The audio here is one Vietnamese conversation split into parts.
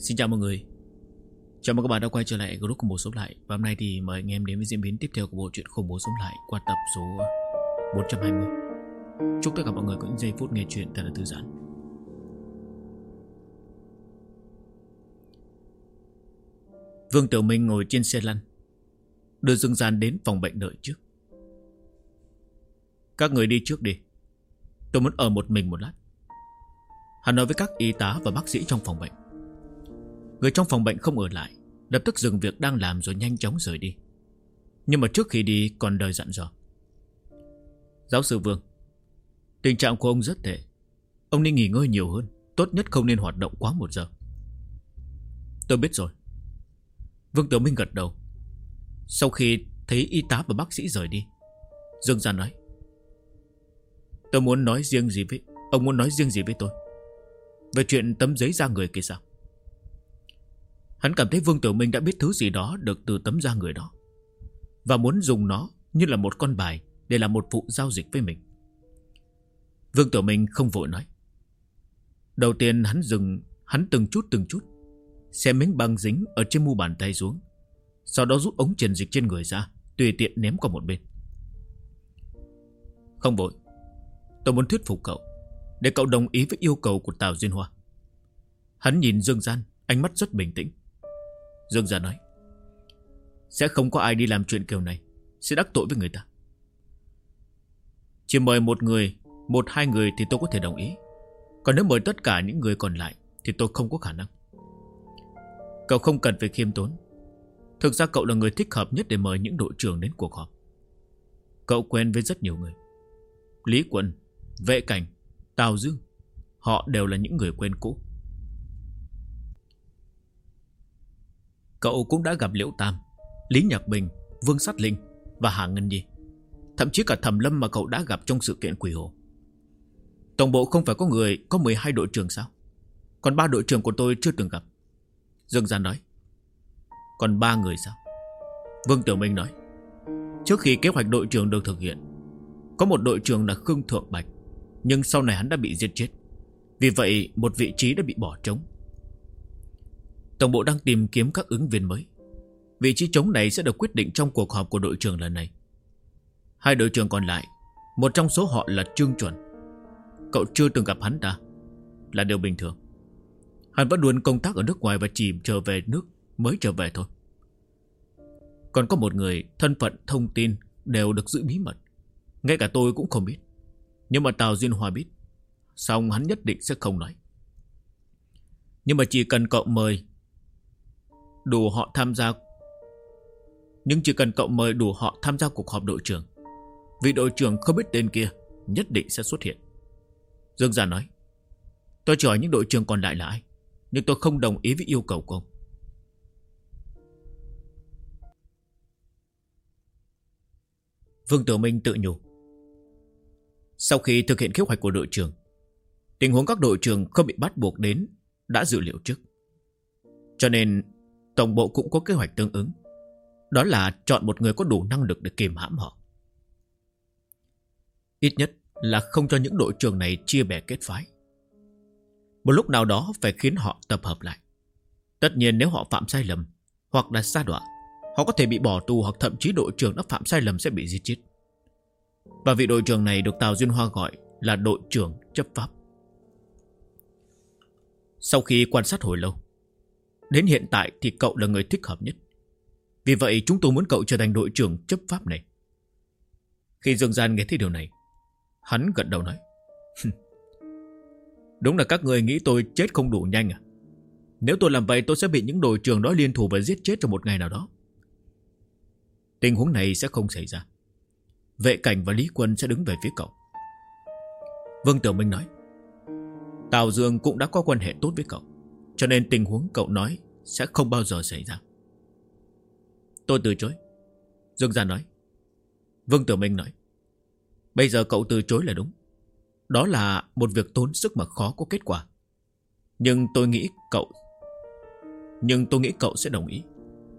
Xin chào mọi người. Chào mừng các bạn đã quay trở lại group Khủng Bố Sống Lại. Và hôm nay thì mời anh em đến với diễn biến tiếp theo của bộ truyện Khủng Bố Sống Lại qua tập số 420. Chúc tất cả mọi người có những giây phút nghe chuyện thật là thư giãn. Vương Tiểu Minh ngồi trên xe lăn, đưa Dương Gian đến phòng bệnh đợi trước. Các người đi trước đi, tôi muốn ở một mình một lát. Hắn nói với các y tá và bác sĩ trong phòng bệnh. Người trong phòng bệnh không ở lại, lập tức dừng việc đang làm rồi nhanh chóng rời đi. Nhưng mà trước khi đi còn lời dặn dò. Giáo sư Vương, tình trạng của ông rất tệ. Ông nên nghỉ ngơi nhiều hơn, tốt nhất không nên hoạt động quá 1 giờ. Tôi biết rồi. Vương Tiểu Minh gật đầu. Sau khi thấy y tá và bác sĩ rời đi, Dương Gian nói: Tôi muốn nói riêng gì với ông, muốn nói riêng gì với tôi về chuyện tấm giấy da người kia sao? Hắn cảm thấy Vương Tiểu Minh đã biết thứ gì đó được từ tấm da người đó, và muốn dùng nó như là một con bài để làm một vụ giao dịch với mình. Vương Tiểu Minh không vội nói. Đầu tiên hắn từng chút xem miếng băng dính ở trên mu bàn tay xuống, sau đó rút ống truyền dịch trên người ra, tùy tiện ném qua một bên. Không vội, tôi muốn thuyết phục cậu, để cậu đồng ý với yêu cầu của Tào Duyên Hoa. Hắn nhìn Dương Gian, ánh mắt rất bình tĩnh. Dương Gian nói: Sẽ không có ai đi làm chuyện kiểu này, sẽ đắc tội với người ta. Chỉ mời một hai người thì tôi có thể đồng ý, còn nếu mời tất cả những người còn lại thì tôi không có khả năng. Cậu không cần phải khiêm tốn. Thực ra cậu là người thích hợp nhất để mời những đội trưởng đến cuộc họp. Cậu quen với rất nhiều người. Lý Quân, Vệ Cảnh, Tào Dương, họ đều là những người quen cũ. Cậu cũng đã gặp Liễu Tam, Lý Nhạc Bình, Vương Sát Linh và Hà Ngân Nhi, thậm chí cả Thẩm Lâm mà cậu đã gặp trong sự kiện Quỷ Hồ. Tổng bộ không phải có 12 đội trưởng sao? Còn 3 đội trưởng của tôi chưa từng gặp. Dương Gian nói. Còn 3 người sao? Vương Tiểu Minh nói. Trước khi kế hoạch đội trưởng được thực hiện, có một đội trưởng là Khương Thượng Bạch, nhưng sau này hắn đã bị giết chết. Vì vậy một vị trí đã bị bỏ trống. Tổng bộ đang tìm kiếm các ứng viên mới. Vị trí trống này sẽ được quyết định trong cuộc họp của đội trưởng lần này. 2 đội trưởng còn lại, một trong số họ là Trương Chuẩn. Cậu chưa từng gặp hắn ta, là điều bình thường. Hắn vẫn luôn công tác ở nước ngoài và chỉ trở về nước mới trở về thôi. Còn có một người, thân phận thông tin đều được giữ bí mật, ngay cả tôi cũng không biết. Nhưng mà Tào Duyên Hoa biết, xong hắn nhất định sẽ không nói. Nhưng mà chỉ cần cậu mời đủ họ tham gia cuộc họp đội trưởng, vị đội trưởng không biết tên kia nhất định sẽ xuất hiện. Dương Gia nói. Tôi chỉ hỏi những đội trưởng còn lại là ai, nhưng tôi không đồng ý với yêu cầu của ông. Vương Tiểu Minh tự nhủ. Sau khi thực hiện kế hoạch của đội trưởng, tình huống các đội trưởng không bị bắt buộc đến đã dự liệu trước. Cho nên tổng bộ cũng có kế hoạch tương ứng. Đó là chọn một người có đủ năng lực để kìm hãm họ. Ít nhất là không cho những đội trưởng này chia bè kết phái. Một lúc nào đó phải khiến họ tập hợp lại. Tất nhiên nếu họ phạm sai lầm hoặc là sa đọa, họ có thể bị bỏ tù, hoặc thậm chí đội trưởng đã phạm sai lầm sẽ bị giết chết. Và vị đội trưởng này được Tào Duyên Hoa gọi là đội trưởng chấp pháp. Sau khi quan sát hồi lâu, đến hiện tại thì cậu là người thích hợp nhất. Vì vậy chúng tôi muốn cậu trở thành đội trưởng chấp pháp này. Khi Dương Gian nghe thấy điều này, hắn gật đầu nói. Đúng là các người nghĩ tôi chết không đủ nhanh à? Nếu tôi làm vậy tôi sẽ bị những đội trưởng đó liên thủ và giết chết trong một ngày nào đó. Tình huống này sẽ không xảy ra. Vệ Cảnh và Lý Quân sẽ đứng về phía cậu. Vương Tiểu Minh nói. Tào Dương cũng đã có quan hệ tốt với cậu, cho nên tình huống cậu nói sẽ không bao giờ xảy ra. Tôi từ chối. Dương Gia nói. Vương Tiểu Minh nói. Bây giờ cậu từ chối là đúng. Đó là một việc tốn sức mà khó có kết quả. Nhưng tôi nghĩ cậu sẽ đồng ý.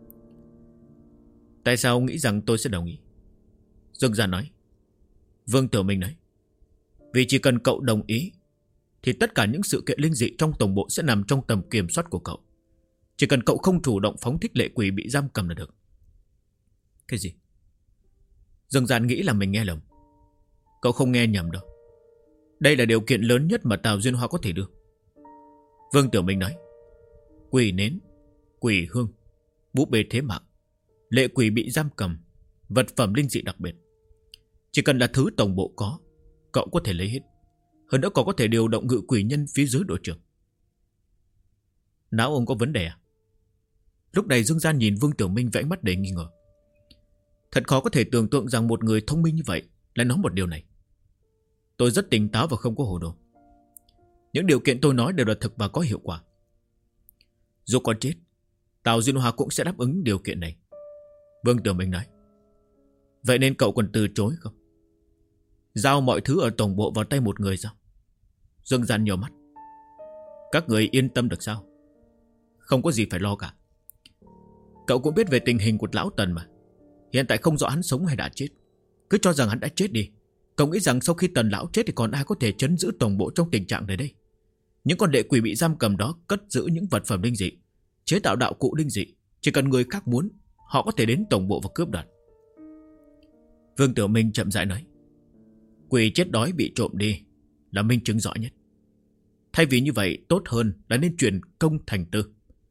Tại sao ông nghĩ rằng tôi sẽ đồng ý? Dương Gia nói. Vương Tiểu Minh nói. Vì chỉ cần cậu đồng ý thì tất cả những sự kiện linh dị trong tổng bộ sẽ nằm trong tầm kiểm soát của cậu. Chỉ cần cậu không chủ động phóng thích lệ quỷ bị giam cầm là được. Cái gì? Dương Gian nghĩ là mình nghe lầm. Cậu không nghe nhầm đâu. Đây là điều kiện lớn nhất mà Tào Duyên Hoa có thể đưa. Vương Tiểu Minh nói: quỷ nến, quỷ hương, búp bê thế mạng, lệ quỷ bị giam cầm, vật phẩm linh dị đặc biệt. Chỉ cần là thứ tổng bộ có, cậu có thể lấy hết. Hơn nữa cậu có thể điều động ngự quỷ nhân phía dưới đội trưởng. Não ông có vấn đề à? Lúc này Dương Gian nhìn Vương Tiểu Minh vẽ mắt đầy nghi ngờ. Thật khó có thể tưởng tượng rằng một người thông minh như vậy lại nói một điều này. Tôi rất tỉnh táo và không có hồ đồ. Những điều kiện tôi nói đều là thực và có hiệu quả. Dù có chết, Tào Duyên Hoa cũng sẽ đáp ứng điều kiện này. Vương Tiểu Minh nói: vậy nên cậu còn từ chối không? Giao mọi thứ ở tổng bộ vào tay một người sao? Dương Gian nhiều mắt: các người yên tâm được sao? Không có gì phải lo cả. Cậu cũng biết về tình hình của lão Tần mà. Hiện tại không rõ hắn sống hay đã chết. Cứ cho rằng hắn đã chết đi. Cậu nghĩ rằng sau khi Tần lão chết thì còn ai có thể trấn giữ tổng bộ trong tình trạng này đây? Những con lệ quỷ bị giam cầm đó cất giữ những vật phẩm linh dị, chế tạo đạo cụ linh dị. Chỉ cần người khác muốn, họ có thể đến tổng bộ và cướp đoạt. Vương Tiểu Minh chậm rãi nói: quỷ chết đói bị trộm đi là minh chứng rõ nhất. Thay vì như vậy, tốt hơn là nên chuyển công thành tư,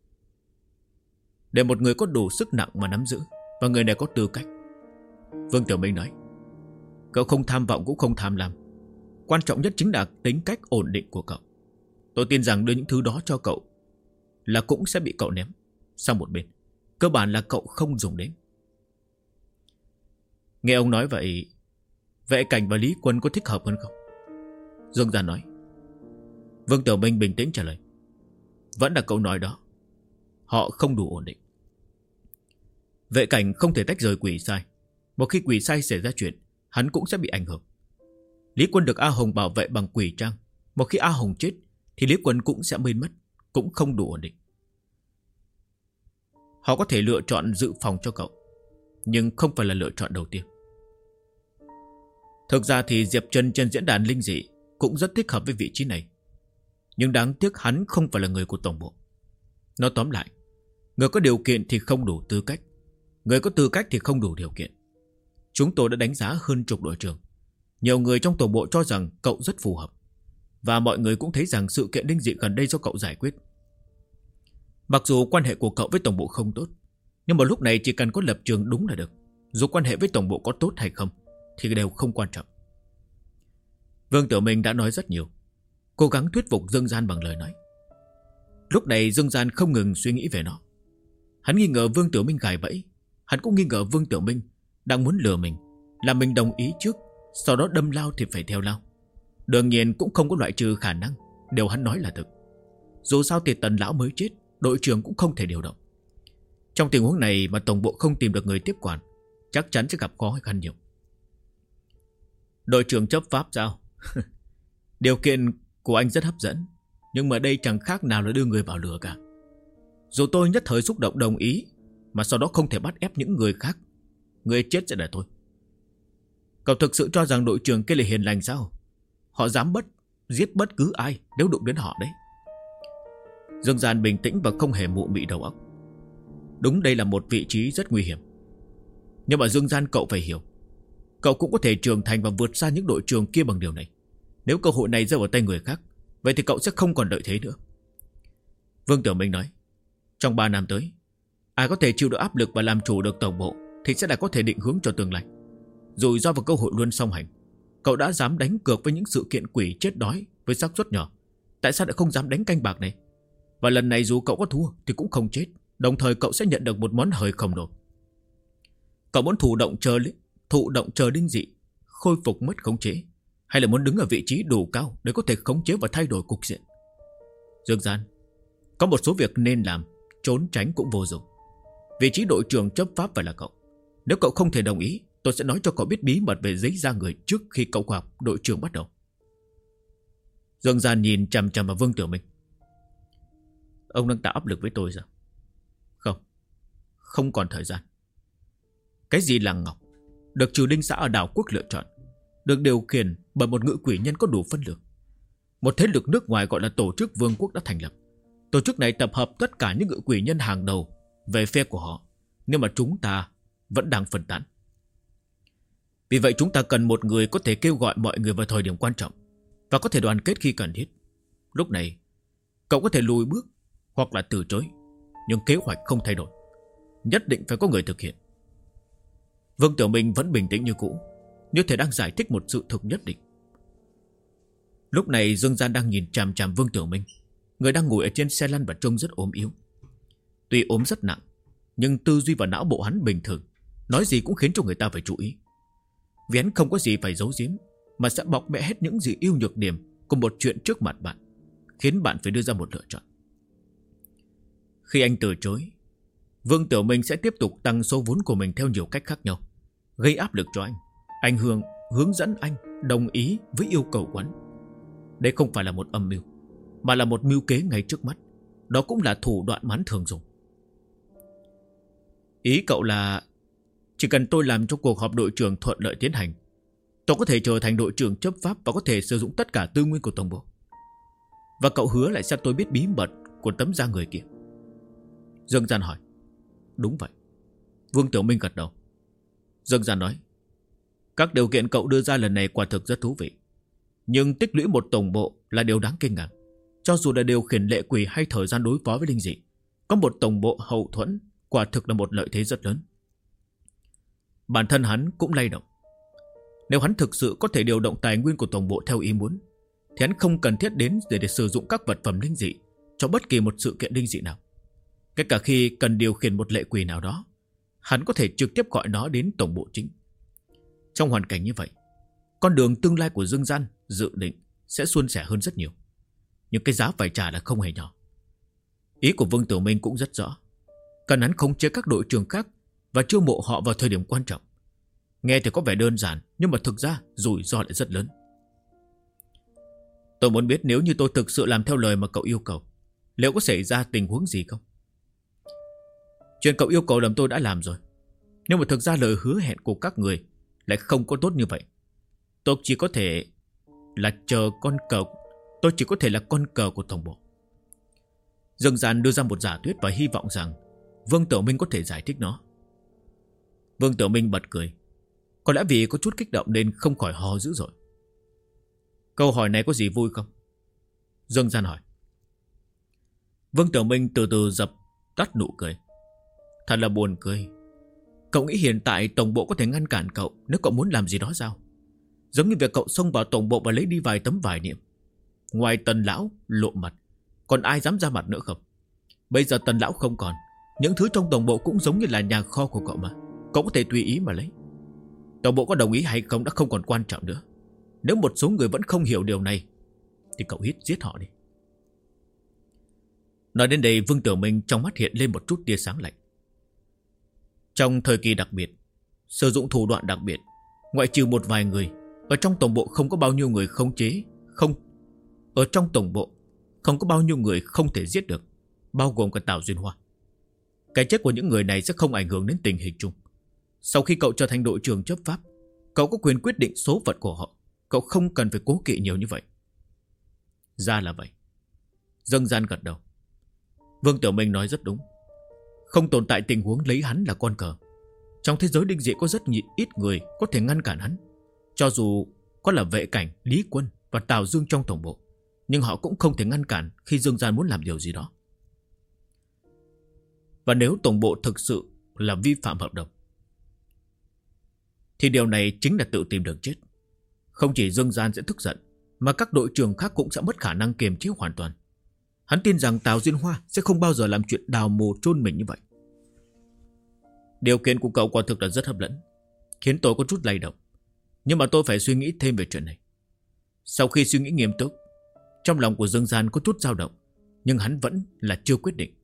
để một người có đủ sức nặng mà nắm giữ, và người này có tư cách. Vương Tiểu Minh nói: cậu không tham vọng cũng không tham lam. Quan trọng nhất chính là tính cách ổn định của cậu. Tôi tin rằng đưa những thứ đó cho cậu là cũng sẽ bị cậu ném sang một bên. Cơ bản là cậu không dùng đến. Nghe ông nói vậy, Vệ Cảnh và Lý Quân có thích hợp hơn không? Dương Gian nói. Vương Tiểu Minh bình tĩnh trả lời: vẫn là cậu nói đó, họ không đủ ổn định. Vệ Cảnh không thể tách rời quỷ sai. Một khi quỷ sai xảy ra chuyện, hắn cũng sẽ bị ảnh hưởng. Lý Quân được A Hồng bảo vệ bằng quỷ trang. Một khi A Hồng chết thì Lý Quân cũng sẽ biến mất, cũng không đủ ổn định. Họ có thể lựa chọn dự phòng cho cậu, nhưng không phải là lựa chọn đầu tiên. Thực ra thì Diệp Trần trên diễn đàn linh dị cũng rất thích hợp với vị trí này. Nhưng đáng tiếc hắn không phải là người của tổng bộ. Nói tóm lại, người có điều kiện thì không đủ tư cách, người có tư cách thì không đủ điều kiện. Chúng tôi đã đánh giá hơn chục đội trưởng. Nhiều người trong tổng bộ cho rằng cậu rất phù hợp, và mọi người cũng thấy rằng sự kiện linh dị gần đây do cậu giải quyết. Mặc dù quan hệ của cậu với tổng bộ không tốt, nhưng mà lúc này chỉ cần có lập trường đúng là được. Dù quan hệ với tổng bộ có tốt hay không thì đều không quan trọng. Vương Tiểu Minh đã nói rất nhiều, cố gắng thuyết phục Dương Gian bằng lời nói. Lúc này Dương Gian không ngừng suy nghĩ về nó. Hắn nghi ngờ Vương Tiểu Minh gài bẫy. Hắn cũng nghi ngờ Vương Tiểu Minh đang muốn lừa mình, làm mình đồng ý trước, sau đó đâm lao thì phải theo lao. Đương nhiên cũng không có loại trừ khả năng điều hắn nói là thực. Dù sao thì Tần lão mới chết, đội trưởng cũng không thể điều động. Trong tình huống này mà tổng bộ không tìm được người tiếp quản, chắc chắn sẽ gặp khó khăn nhiều. Đội trưởng chấp pháp sao? Điều kiện của anh rất hấp dẫn, nhưng mà đây chẳng khác nào là đưa người vào lửa cả. Dù tôi nhất thời xúc động đồng ý, mà sau đó không thể bắt ép những người khác, người chết sẽ là tôi. Cậu thực sự cho rằng đội trưởng kia là hiền lành sao? Họ dám giết bất cứ ai nếu đụng đến họ đấy. Dương Gian bình tĩnh và không hề mụ mị đầu óc. Đúng, đây là một vị trí rất nguy hiểm. Nhưng mà Dương Gian, cậu phải hiểu, cậu cũng có thể trưởng thành và vượt xa những đội trưởng kia bằng điều này. Nếu cơ hội này rơi vào tay người khác, vậy thì cậu sẽ không còn đợi thế nữa. Vương Tiểu Minh nói, trong 3 năm tới, ai có thể chịu được áp lực và làm chủ được tổng bộ thì sẽ là có thể định hướng cho tương lai. Rủi ro và cơ hội luôn song hành. Cậu đã dám đánh cược với những sự kiện quỷ chết đói với xác suất nhỏ, tại sao lại không dám đánh canh bạc này? Và lần này dù cậu có thua thì cũng không chết, đồng thời cậu sẽ nhận được một món hời khổng lồ. Cậu muốn thụ động chờ linh dị khôi phục mất khống chế, hay là muốn đứng ở vị trí đủ cao để có thể khống chế và thay đổi cục diện? Dương Gian, có một số việc nên làm, trốn tránh cũng vô dụng. Vị trí đội trưởng chấp pháp phải là cậu. Nếu cậu không thể đồng ý, tôi sẽ nói cho cậu biết bí mật về giấy ra người trước khi cậu gặp đội trưởng bắt đầu. Dương Gian nhìn chằm chằm vào Vương Tiểu Minh. Ông đang tạo áp lực với tôi sao? Không còn thời gian. Cái gì là ngọc được trừ linh xã ở đảo quốc lựa chọn, được điều khiển bởi một ngự quỷ nhân có đủ phân lượng. Một thế lực nước ngoài gọi là tổ chức vương quốc đã thành lập. Tổ chức này tập hợp tất cả những ngự quỷ nhân hàng đầu về phe của họ, nhưng mà chúng ta vẫn đang phân tán. Vì vậy chúng ta cần một người có thể kêu gọi mọi người vào thời điểm quan trọng và có thể đoàn kết khi cần thiết. Lúc này cậu có thể lùi bước hoặc là từ chối, nhưng kế hoạch không thay đổi. Nhất định phải có người thực hiện. Vương Tiểu Minh vẫn bình tĩnh như cũ, như thể đang giải thích một sự thực nhất định. Lúc này Dương Gian đang nhìn chằm chằm Vương Tiểu Minh, người đang ngồi ở trên xe lăn và trông rất ốm yếu. Tuy ốm rất nặng, nhưng tư duy và não bộ hắn bình thường, nói gì cũng khiến cho người ta phải chú ý. Vì hắn không có gì phải giấu giếm, mà sẽ bộc bẽ hết những gì ưu nhược điểm của một chuyện trước mặt bạn, khiến bạn phải đưa ra một lựa chọn. Khi anh từ chối, Vương Tiểu Minh sẽ tiếp tục tăng số vốn của mình theo nhiều cách khác nhau, gây áp lực cho anh. Anh hướng dẫn anh đồng ý với yêu cầu của hắn. Đây không phải là một âm mưu, mà là một mưu kế ngay trước mắt. Đó cũng là thủ đoạn mà hắn thường dùng. Ý cậu là chỉ cần tôi làm cho cuộc họp đội trưởng thuận lợi tiến hành, tôi có thể trở thành đội trưởng chấp pháp và có thể sử dụng tất cả tư nguyên của tổng bộ. Và cậu hứa lại cho tôi biết bí mật của tấm da người kia. Dương Gian hỏi. Đúng vậy. Vương Tiểu Minh gật đầu. Dương Gian nói, các điều kiện cậu đưa ra lần này quả thực rất thú vị, nhưng tích lũy một tổng bộ là điều đáng kinh ngạc. Cho dù là điều khiển lệ quỷ hay thời gian đối phó với linh dị, có một tổng bộ hậu thuẫn quả thực là một lợi thế rất lớn. Bản thân hắn cũng lay động. Nếu hắn thực sự có thể điều động tài nguyên của tổng bộ theo ý muốn, thì hắn không cần thiết đến để sử dụng các vật phẩm linh dị cho bất kỳ một sự kiện linh dị nào. Kể cả khi cần điều khiển một lệ quỷ nào đó, hắn có thể trực tiếp gọi nó đến tổng bộ chính. Trong hoàn cảnh như vậy, con đường tương lai của Dương Gian dự định sẽ suôn sẻ hơn rất nhiều. Nhưng cái giá phải trả là không hề nhỏ. Ý của Vương Tiểu Minh cũng rất rõ. Cần hắn khống chế các đội trưởng khác và chiêu mộ họ vào thời điểm quan trọng. Nghe thì có vẻ đơn giản, nhưng mà thực ra rủi ro lại rất lớn. Tôi muốn biết nếu như tôi thực sự làm theo lời mà cậu yêu cầu, liệu có xảy ra tình huống gì không? Chuyện cậu yêu cầu làm tôi đã làm rồi. Nhưng mà thực ra lời hứa hẹn của các người lại không có tốt như vậy. Tôi chỉ có thể là con cờ của tổng bộ. Dương Gian đưa ra một giả thuyết và hy vọng rằng Vương Tiểu Minh có thể giải thích nó. Vương Tiểu Minh bật cười. Có lẽ vì có chút kích động nên không khỏi ho dữ dội. Câu hỏi này có gì vui không? Dương Gian hỏi. Vương Tiểu Minh từ từ dập tắt nụ cười. Thật là buồn cười. Cậu nghĩ hiện tại tổng bộ có thể ngăn cản cậu nếu cậu muốn làm gì đó sao? Giống như việc cậu xông vào tổng bộ và lấy đi vài tấm vải niệm. Ngoài Tần lão lộ mặt, còn ai dám ra mặt nữa không? Bây giờ Tần lão không còn, những thứ trong tổng bộ cũng giống như là nhà kho của cậu mà. Cậu có thể tùy ý mà lấy. Tổng bộ có đồng ý hay không đã không còn quan trọng nữa. Nếu một số người vẫn không hiểu điều này thì cậu giết họ đi. Nói đến đây, Vương Tiểu Minh trong mắt hiện lên một chút tia sáng lạnh. Trong thời kỳ đặc biệt, sử dụng thủ đoạn đặc biệt, ngoại trừ một vài người, ở trong tổng bộ không có bao nhiêu người khống chế, ở trong tổng bộ không có bao nhiêu người không thể giết được, bao gồm cả Tào Duyên Hoa. Cái chết của những người này sẽ không ảnh hưởng đến tình hình chung. Sau khi cậu trở thành đội trưởng chấp pháp, cậu có quyền quyết định số phận của họ. Cậu không cần phải cố kỵ nhiều như vậy. Ra là vậy. Dương Gian gật đầu. Vương Tiểu Minh nói rất đúng. Không tồn tại tình huống lấy hắn là con cờ. Trong thế giới đinh dị có rất ít người có thể ngăn cản hắn. Cho dù có là Vệ Cảnh, Lý Quân và Tào Dương trong tổng bộ, nhưng họ cũng không thể ngăn cản khi Dương Gian muốn làm điều gì đó. Và nếu tổng bộ thực sự là vi phạm hợp đồng, thì điều này chính là tự tìm đường chết. Không chỉ Dương Gian sẽ tức giận, mà các đội trưởng khác cũng sẽ mất khả năng kiềm chế hoàn toàn. Hắn tin rằng Tào Duyên Hoa sẽ không bao giờ làm chuyện đào mồ chôn mình như vậy. Điều kiện của cậu quả thực là rất hấp dẫn, khiến tôi có chút lay động. Nhưng mà tôi phải suy nghĩ thêm về chuyện này. Sau khi suy nghĩ nghiêm túc, trong lòng của Dương Gian có chút dao động, nhưng hắn vẫn là chưa quyết định.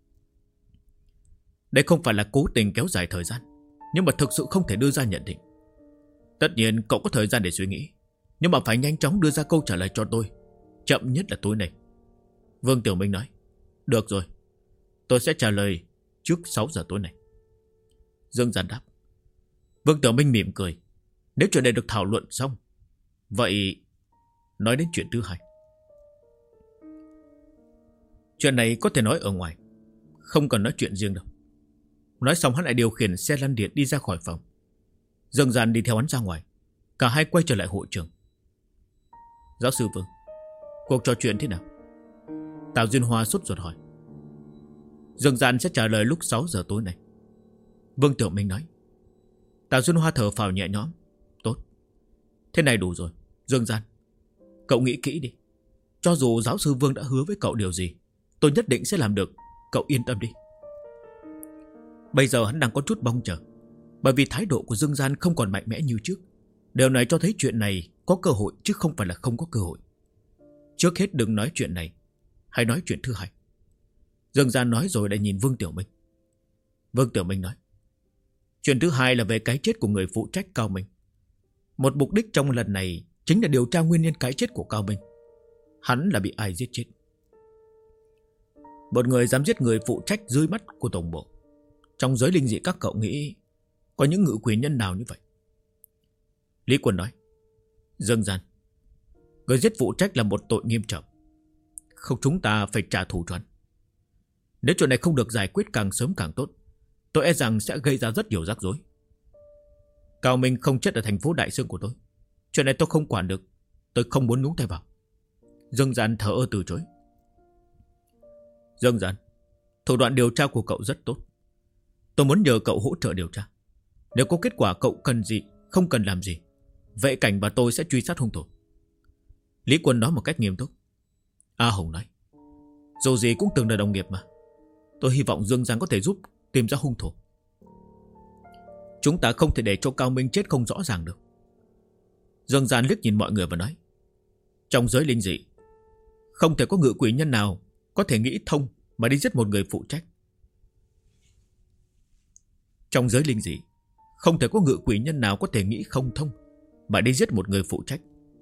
Đây không phải là cố tình kéo dài thời gian, nhưng mà thực sự không thể đưa ra nhận định. Tất nhiên cậu có thời gian để suy nghĩ, nhưng mà phải nhanh chóng đưa ra câu trả lời cho tôi, chậm nhất là tối nay. Vương Tiểu Minh nói. Được rồi, tôi sẽ trả lời trước 6 giờ tối nay. Dương Gian đáp. Vương Tiểu Minh mỉm cười. Nếu chuyện này được thảo luận xong, vậy nói đến chuyện thứ hai. Chuyện này có thể nói ở ngoài, không cần nói chuyện riêng đâu. Nói xong hắn lại điều khiển xe lăn điện đi ra khỏi phòng. Dương Gian đi theo hắn ra ngoài. Cả hai quay trở lại hội trường. Giáo sư Vương, cuộc trò chuyện thế nào? Tào Duyên Hoa sốt ruột hỏi. Dương Gian sẽ trả lời lúc 6 giờ tối nay, Vương Tiểu Minh nói. Tào Duyên Hoa thở phào nhẹ nhõm. Tốt, thế này đủ rồi. Dương Gian, cậu nghĩ kỹ đi. Cho dù giáo sư Vương đã hứa với cậu điều gì, tôi nhất định sẽ làm được. Cậu yên tâm đi. Bây giờ hắn đang có chút bong chờ, bởi vì thái độ của Dương Gian không còn mạnh mẽ như trước. Điều này cho thấy chuyện này có cơ hội chứ không phải là không có cơ hội. Trước hết đừng nói chuyện này, hãy nói chuyện thứ hai. Dương Gian nói rồi lại nhìn Vương Tiểu Minh. Vương Tiểu Minh nói, chuyện thứ hai là về cái chết của người phụ trách Cao Minh. Một mục đích trong lần này chính là điều tra nguyên nhân cái chết của Cao Minh. Hắn là bị ai giết chết? Một người dám giết người phụ trách dưới mắt của tổng bộ. Trong giới linh dị các cậu nghĩ có những ngự quỷ nhân nào như vậy? Lý Quân nói, Dương Gian, người giết phụ trách là một tội nghiêm trọng. Không, chúng ta phải trả thù cho hắn. Nếu chuyện này không được giải quyết càng sớm càng tốt, tôi e rằng sẽ gây ra rất nhiều rắc rối. Cao Minh không chết ở thành phố Đại Sương của tôi. Chuyện này tôi không quản được. Tôi không muốn nhúng tay vào. Dương Gian thở ơ từ chối. Dương Gian, thủ đoạn điều tra của cậu rất tốt. Tôi muốn nhờ cậu hỗ trợ điều tra. Nếu có kết quả cậu cần gì, không cần làm gì, vệ cảnh và tôi sẽ truy sát hung thủ. Lý Quân nói một cách nghiêm túc. A Hồng nói, dù gì cũng từng là đồng nghiệp mà. Tôi hy vọng Dương Gian có thể giúp tìm ra hung thủ. Chúng ta không thể để cho Cao Minh chết không rõ ràng được. Dương Gian liếc nhìn mọi người và nói, trong giới linh dị không thể có ngự quỷ nhân nào có thể nghĩ thông mà đi giết một người phụ trách. Trong giới linh dị không thể có ngự quỷ nhân nào có thể nghĩ không thông mà đi giết một người phụ trách.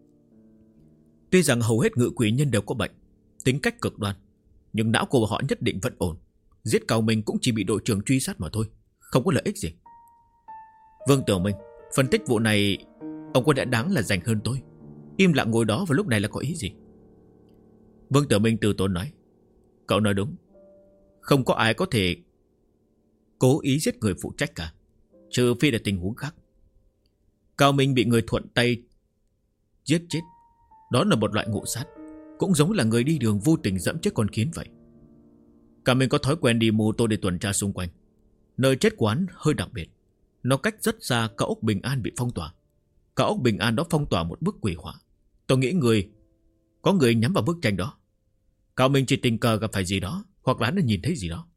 Tuy rằng hầu hết ngự quỷ nhân đều có bệnh, tính cách cực đoan, nhưng não của họ nhất định vẫn ổn. Giết Cao Minh cũng chỉ bị đội trưởng truy sát mà thôi, không có lợi ích gì. Vương Tiểu Minh, phân tích vụ này ông có lẽ đáng là dành hơn tôi. Im lặng ngồi đó vào lúc này là có ý gì? Vương Tiểu Minh từ tốn nói, cậu nói đúng. Không có ai có thể cố ý giết người phụ trách cả, trừ phi là tình huống khác. Cao Minh bị người thuận tay giết chết, đó là một loại ngộ sát, cũng giống là người đi đường vô tình dẫm chết con kiến vậy. Cao Minh có thói quen đi mô tô để tuần tra xung quanh. Nơi chết quán hơi đặc biệt, nó cách rất xa cao ốc Bình An bị phong tỏa. Cao ốc Bình An đó phong tỏa một bức quỷ hỏa. Tôi nghĩ có người nhắm vào bức tranh đó. Cao Minh chỉ tình cờ gặp phải gì đó, hoặc là hắn đã nhìn thấy gì đó.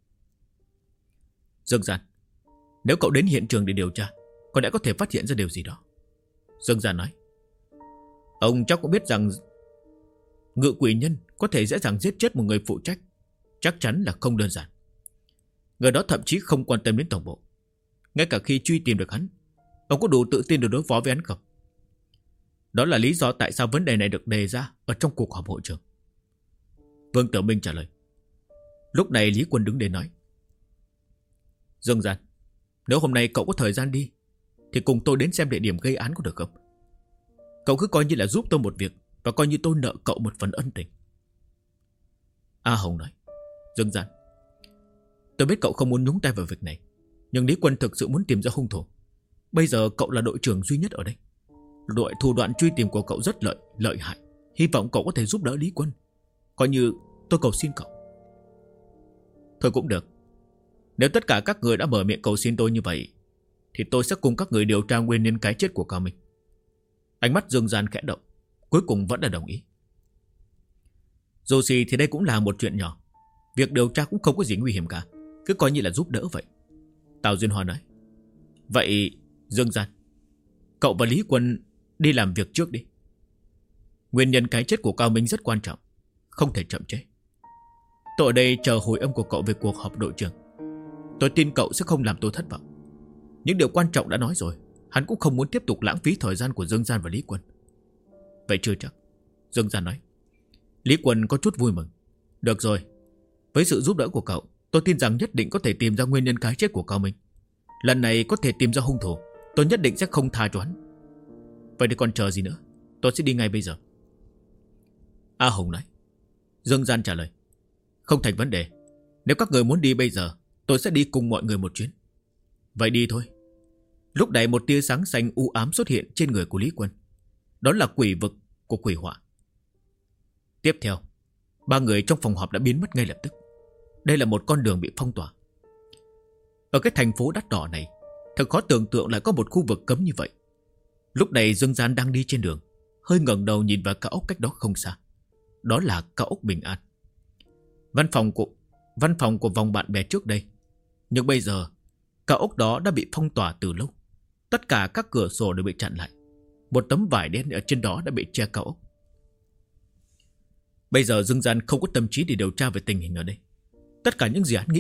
Dương Gian, nếu cậu đến hiện trường để điều tra, có lẽ có thể phát hiện ra điều gì đó. Dương Gian nói, ông chắc cũng biết rằng ngự quỷ nhân có thể dễ dàng giết chết một người phụ trách, chắc chắn là không đơn giản. Người đó thậm chí không quan tâm đến tổng bộ. Ngay cả khi truy tìm được hắn, ông có đủ tự tin để đối phó với hắn không? Đó là lý do tại sao vấn đề này được đề ra ở trong cuộc họp hội trường. Vương Tiểu Minh trả lời. Lúc này Lý Quân đứng để nói, Dương Gian, nếu hôm nay cậu có thời gian đi thì cùng tôi đến xem địa điểm gây án có được không? Cậu cứ coi như là giúp tôi một việc, và coi như tôi nợ cậu một phần ân tình. A Hồng nói, Dương Gian, tôi biết cậu không muốn nhúng tay vào việc này, nhưng Lý Quân thực sự muốn tìm ra hung thủ. Bây giờ cậu là đội trưởng duy nhất ở đây. Đội thủ đoạn truy tìm của cậu rất lợi hại. Hy vọng cậu có thể giúp đỡ Lý Quân. Coi như tôi cầu xin cậu. Thôi cũng được. Nếu tất cả các người đã mở miệng cầu xin tôi như vậy, thì tôi sẽ cùng các người điều tra nguyên nhân cái chết của Cao Minh. Ánh mắt Dương Gian khẽ động, cuối cùng vẫn là đồng ý. Dù gì thì đây cũng là một chuyện nhỏ, việc điều tra cũng không có gì nguy hiểm cả, cứ coi như là giúp đỡ vậy. Tào Duyên Hoa nói, vậy Dương Gian, cậu và Lý Quân đi làm việc trước đi. Nguyên nhân cái chết của Cao Minh rất quan trọng, không thể chậm trễ. Tôi ở đây chờ hồi âm của cậu về cuộc họp đội trưởng. Tôi tin cậu sẽ không làm tôi thất vọng. Những điều quan trọng đã nói rồi, hắn cũng không muốn tiếp tục lãng phí thời gian của Dương Gian và Lý Quân. Vậy chưa chắc, Dương Gian nói. Lý Quân có chút vui mừng. Được rồi, với sự giúp đỡ của cậu, tôi tin rằng nhất định có thể tìm ra nguyên nhân cái chết của Cao Minh. Lần này có thể tìm ra hung thủ, tôi nhất định sẽ không tha cho hắn. Vậy thì còn chờ gì nữa, tôi sẽ đi ngay bây giờ. A Hồng nói. Dương Gian trả lời, Không thành vấn đề. Nếu các người muốn đi bây giờ, tôi sẽ đi cùng mọi người một chuyến. Vậy đi thôi. Lúc này một tia sáng xanh u ám xuất hiện trên người của Lý Quân. Đó là quỷ vực của quỷ họa. Tiếp theo, ba người trong phòng họp đã biến mất ngay lập tức. Đây là một con đường bị phong tỏa. Ở cái thành phố đắt đỏ này, thật khó tưởng tượng lại có một khu vực cấm như vậy. Lúc này Dương Gian đang đi trên đường, hơi ngẩng đầu nhìn vào cao ốc cách đó không xa. Đó là cao ốc Bình An. Văn phòng của vòng bạn bè trước đây. Nhưng bây giờ cao ốc đó đã bị phong tỏa từ lâu. Tất cả các cửa sổ đều bị chặn lại. Một tấm vải đen ở trên đó đã bị che cao ốc. Bây giờ Dương Gian không có tâm trí để điều tra về tình hình ở đây. Tất cả những gì hắn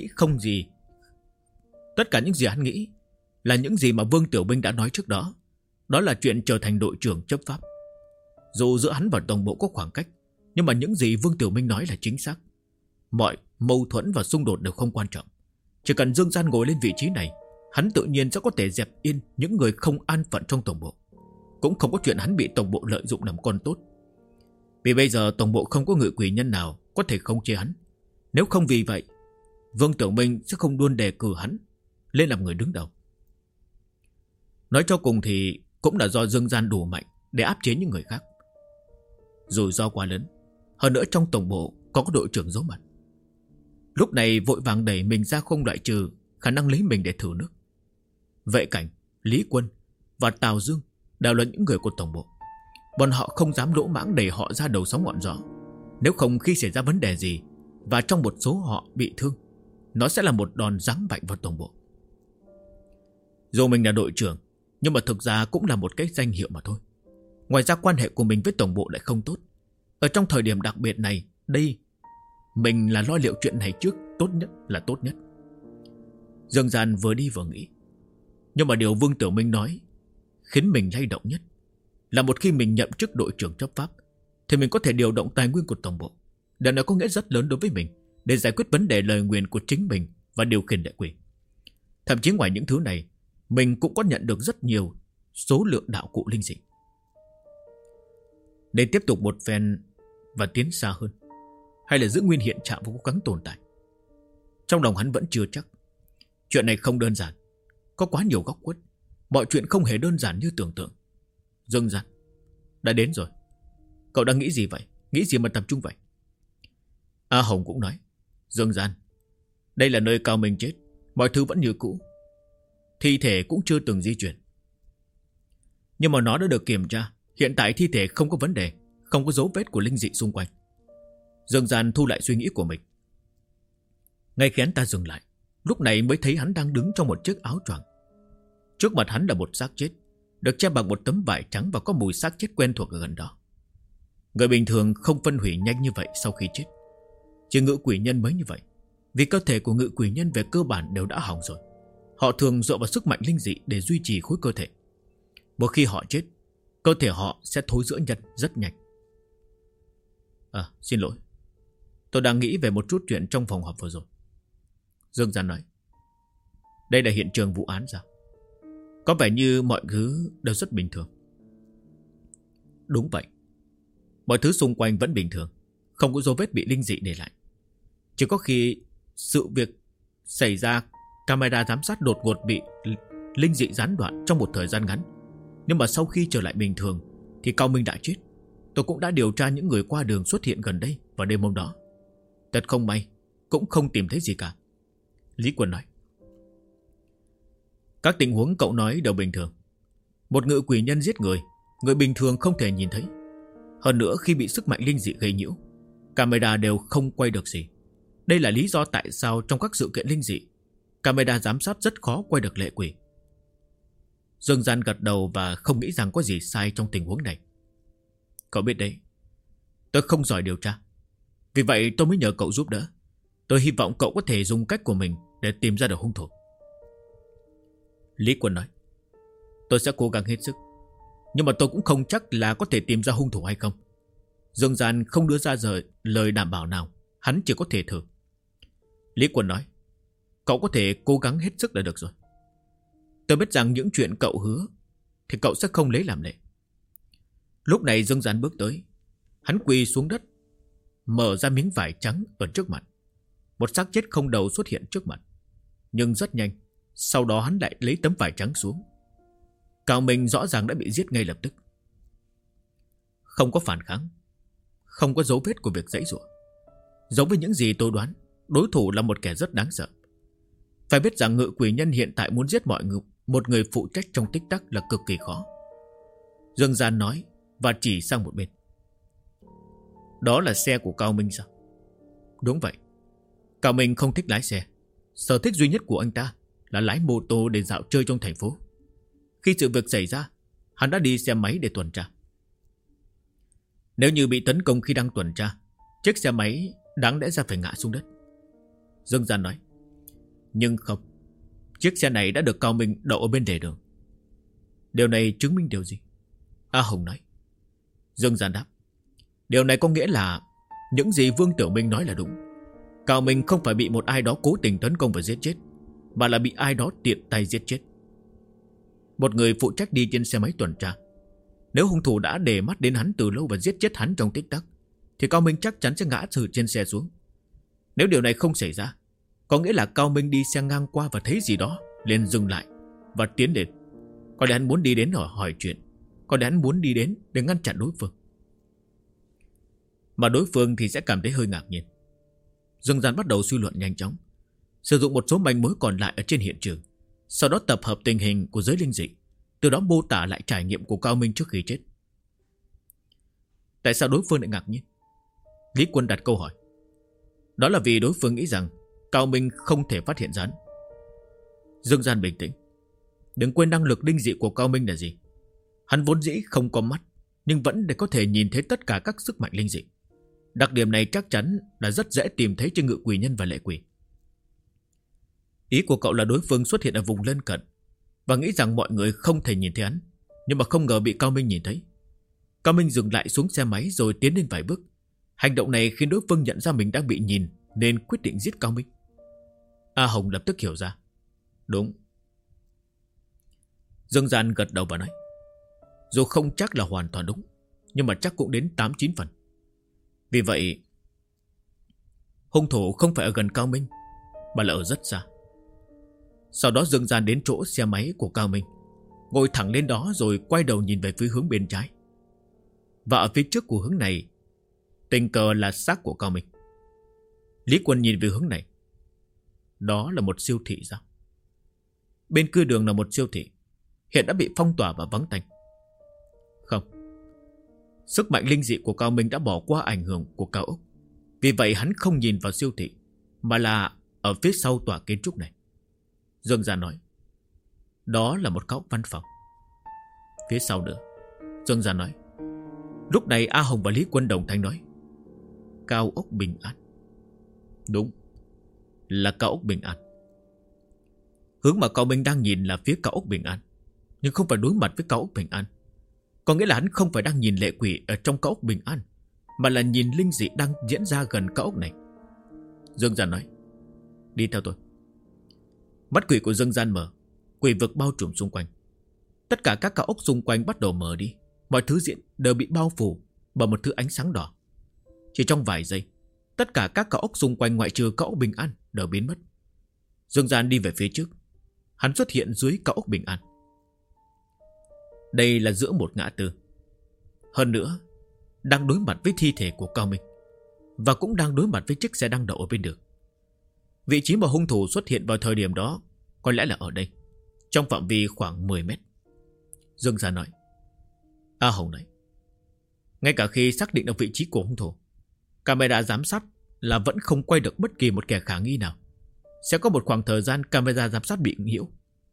nghĩ là những gì mà Vương Tiểu Binh đã nói trước đó. Đó là chuyện trở thành đội trưởng chấp pháp. Dù giữa hắn và tổng bộ có khoảng cách, nhưng mà những gì Vương Tiểu Binh nói là chính xác. Mọi mâu thuẫn và xung đột đều không quan trọng. Chỉ cần Dương Gian ngồi lên vị trí này, hắn tự nhiên sẽ có thể dẹp yên những người không an phận trong tổng bộ. Cũng không có chuyện hắn bị tổng bộ lợi dụng làm con tốt. Vì bây giờ tổng bộ không có ngự quỷ nhân nào có thể khống chế hắn. Nếu không vì vậy, Vương Tiểu Minh sẽ không luôn đề cử hắn lên làm người đứng đầu. Nói cho cùng thì cũng là do Dương Gian đủ mạnh để áp chế những người khác. Rủi ro quá lớn. Hơn nữa trong tổng bộ có đội trưởng giấu mặt. Lúc này vội vàng đẩy mình ra, không loại trừ khả năng lấy mình để thử nước. Vệ Cảnh, Lý Quân và Tào Dương đều là những người của tổng bộ. Bọn họ không dám lỗ mãng đẩy họ ra đầu sóng ngọn gió. Nếu không khi xảy ra vấn đề gì và trong một số họ bị thương, nó sẽ là một đòn giáng mạnh vào tổng bộ. Dù mình là đội trưởng, nhưng mà thực ra cũng là một cái danh hiệu mà thôi. Ngoài ra quan hệ của mình với tổng bộ lại không tốt. Ở trong thời điểm đặc biệt này, đây mình là lo liệu chuyện này trước, tốt nhất là tốt nhất. Dương Gian vừa đi vừa nghĩ. Nhưng mà điều Vương Tiểu Minh nói khiến mình lay động nhất là một khi mình nhậm chức đội trưởng chấp pháp thì mình có thể điều động tài nguyên của tổng bộ. Điều này có nghĩa rất lớn đối với mình để giải quyết vấn đề lời nguyền của chính mình và điều khiển đại quỷ. Thậm chí ngoài những thứ này, mình cũng có nhận được rất nhiều số lượng đạo cụ linh dị. Để tiếp tục một phen và tiến xa hơn, hay là giữ nguyên hiện trạng và cố gắng tồn tại? Trong lòng hắn vẫn chưa chắc. Chuyện này không đơn giản, có quá nhiều góc khuất. Mọi chuyện không hề đơn giản như tưởng tượng. Dương Gian đã đến rồi. Cậu đang nghĩ gì vậy? Nghĩ gì mà tập trung vậy? A Hồng cũng nói, Dương Gian, đây là nơi Cao Minh chết, mọi thứ vẫn như cũ. Thi thể cũng chưa từng di chuyển. Nhưng mà nó đã được kiểm tra. Hiện tại thi thể không có vấn đề, không có dấu vết của linh dị xung quanh. Dương Gian thu lại suy nghĩ của mình. Ngay khi hắn ta dừng lại, lúc này mới thấy hắn đang đứng trong một chiếc áo choàng. Trước mặt hắn là một xác chết, được che bằng một tấm vải trắng và có mùi xác chết quen thuộc ở gần đó. Người bình thường không phân hủy nhanh như vậy sau khi chết. Chỉ ngự quỷ nhân mới như vậy. Vì cơ thể của ngự quỷ nhân về cơ bản đều đã hỏng rồi. Họ thường dựa vào sức mạnh linh dị để duy trì khối cơ thể. Một khi họ chết, cơ thể họ sẽ thối rữa nhân rất nhanh. Xin lỗi, tôi đang nghĩ về một chút chuyện trong phòng họp vừa rồi. Dương Gian nói, đây là hiện trường vụ án sao? Có vẻ như mọi thứ đều rất bình thường. Đúng vậy. Mọi thứ xung quanh vẫn bình thường, không có dấu vết bị linh dị để lại. Chỉ có khi sự việc xảy ra, camera giám sát đột ngột bị linh dị gián đoạn trong một thời gian ngắn. Nhưng mà sau khi trở lại bình thường thì Cao Minh đã chết. Tôi cũng đã điều tra những người qua đường xuất hiện gần đây vào đêm hôm đó. Thật không may, cũng không tìm thấy gì cả. Lý Quân nói, các tình huống cậu nói đều bình thường. Một ngự quỷ nhân giết người, người bình thường không thể nhìn thấy. Hơn nữa khi bị sức mạnh linh dị gây nhiễu, camera đều không quay được gì. Đây là lý do tại sao trong các sự kiện linh dị, camera giám sát rất khó quay được lệ quỷ. Dương Gian gật đầu và không nghĩ rằng có gì sai trong tình huống này. Cậu biết đấy, tôi không giỏi điều tra. Vì vậy tôi mới nhờ cậu giúp đỡ. Tôi hy vọng cậu có thể dùng cách của mình để tìm ra được hung thủ. Lý Quân nói, tôi sẽ cố gắng hết sức. Nhưng mà tôi cũng không chắc là có thể tìm ra hung thủ hay không. Dương Gian không đưa ra lời đảm bảo nào. Hắn chỉ có thể thử. Lý Quân nói, cậu có thể cố gắng hết sức là được rồi. Tôi biết rằng những chuyện cậu hứa thì cậu sẽ không lấy làm lệ. Lúc này Dương Gian bước tới. Hắn quỳ xuống đất, mở ra miếng vải trắng ở trước mặt. một xác chết không đầu xuất hiện trước mặt. Nhưng rất nhanh, sau đó hắn lại lấy tấm vải trắng xuống. Cao Minh rõ ràng đã bị giết ngay lập tức. Không có phản kháng, không có dấu vết của việc giãy giụa. Giống với những gì tôi đoán, đối thủ là một kẻ rất đáng sợ. Phải biết rằng Ngự Quỷ Nhân hiện tại muốn giết một người phụ trách trong tích tắc là cực kỳ khó. Dương Gian nói và chỉ sang một bên. Đó là xe của Cao Minh sao? Đúng vậy. Cao Minh không thích lái xe. Sở thích duy nhất của anh ta là lái mô tô để dạo chơi trong thành phố. Khi sự việc xảy ra, hắn đã đi xe máy để tuần tra. Nếu như bị tấn công khi đang tuần tra, chiếc xe máy đáng lẽ ra phải ngã xuống đất. Dương Gian nói. Nhưng không, chiếc xe này đã được Cao Minh đậu ở bên lề đường. Điều này chứng minh điều gì? A Hồng nói. Dương Gian đáp. Điều này có nghĩa là những gì Vương Tiểu Minh nói là đúng. Cao Minh không phải bị một ai đó cố tình tấn công và giết chết, mà là bị ai đó tiện tay giết chết. Một người phụ trách đi trên xe máy tuần tra. Nếu hung thủ đã để mắt đến hắn từ lâu và giết chết hắn trong tích tắc, thì Cao Minh chắc chắn sẽ ngã từ trên xe xuống. Nếu điều này không xảy ra, có nghĩa là Cao Minh đi xe ngang qua và thấy gì đó, liền dừng lại và tiến đến. Có lẽ hắn muốn đi đến hỏi chuyện, có lẽ hắn muốn đi đến để ngăn chặn đối phương. Mà đối phương thì sẽ cảm thấy hơi ngạc nhiên. Dương Gian bắt đầu suy luận nhanh chóng, sử dụng một số manh mối còn lại ở trên hiện trường, sau đó tập hợp tình hình của giới linh dị, từ đó mô tả lại trải nghiệm của Cao Minh trước khi chết. Tại sao đối phương lại ngạc nhiên? Lý Quân đặt câu hỏi. Đó là vì đối phương nghĩ rằng Cao Minh không thể phát hiện ra hắn. Dương Gian bình tĩnh. Đừng quên năng lực linh dị của Cao Minh là gì. Hắn vốn dĩ không có mắt, nhưng vẫn để có thể nhìn thấy tất cả các sức mạnh linh dị. Đặc điểm này chắc chắn là rất dễ tìm thấy trên Ngự Quỷ Nhân và Lệ Quỷ. Ý của cậu là đối phương xuất hiện ở vùng lân cận và nghĩ rằng mọi người không thể nhìn thấy hắn, nhưng mà không ngờ bị Cao Minh nhìn thấy. Cao Minh dừng lại xuống xe máy rồi tiến lên vài bước. Hành động này khiến đối phương nhận ra mình đang bị nhìn, nên quyết định giết Cao Minh. A Hồng lập tức hiểu ra. Đúng. Dương Gian gật đầu và nói. Dù không chắc là hoàn toàn đúng, nhưng mà chắc cũng đến 8-9 phần. Vì vậy, hung thủ không phải ở gần Cao Minh, mà là ở rất xa. Sau đó Dương Gian đến chỗ xe máy của Cao Minh, ngồi thẳng lên đó rồi quay đầu nhìn về phía hướng bên trái. Và ở phía trước của hướng này, tình cờ là xác của Cao Minh. Lý Quân nhìn về hướng này. Đó là một siêu thị sao? Bên kia đường là một siêu thị, hiện đã bị phong tỏa và vắng tanh. Không, sức mạnh linh dị của Cao Minh đã bỏ qua ảnh hưởng của cao ốc. Vì vậy hắn không nhìn vào siêu thị, mà là ở phía sau tòa kiến trúc này. Dương Gia nói. Đó là một cao ốc văn phòng. Phía sau nữa, Dương Gia nói. Lúc này A Hồng và Lý Quân đồng thanh nói. Cao ốc Bình An. Đúng, là cao ốc Bình An. Hướng mà Cao Minh đang nhìn là phía cao ốc Bình An, nhưng không phải đối mặt với cao ốc Bình An. Có nghĩa là hắn không phải đang nhìn lệ quỷ ở trong cao ốc Bình An, mà là nhìn linh dị đang diễn ra gần cao ốc này. Dương Gian nói. Đi theo tôi. Mắt quỷ của Dương Gian mở, quỷ vực bao trùm xung quanh. Tất cả các cao ốc xung quanh bắt đầu mở đi. Mọi thứ diện đều bị bao phủ bởi một thứ ánh sáng đỏ. Chỉ trong vài giây, tất cả các cao ốc xung quanh ngoại trừ cao ốc Bình An đều biến mất. Dương Gian đi về phía trước. Hắn xuất hiện dưới cao ốc Bình An. Đây là giữa một ngã tư. Hơn nữa, đang đối mặt với thi thể của Cao Minh, và cũng đang đối mặt với chiếc xe đang đậu ở bên đường. Vị trí mà hung thủ xuất hiện vào thời điểm đó có lẽ là ở đây, trong phạm vi khoảng 10 mét. Dương Gia nói. A Hồng nói. Ngay cả khi xác định được vị trí của hung thủ, camera giám sát là vẫn không quay được bất kỳ một kẻ khả nghi nào. Sẽ có một khoảng thời gian camera giám sát bị nhiễu.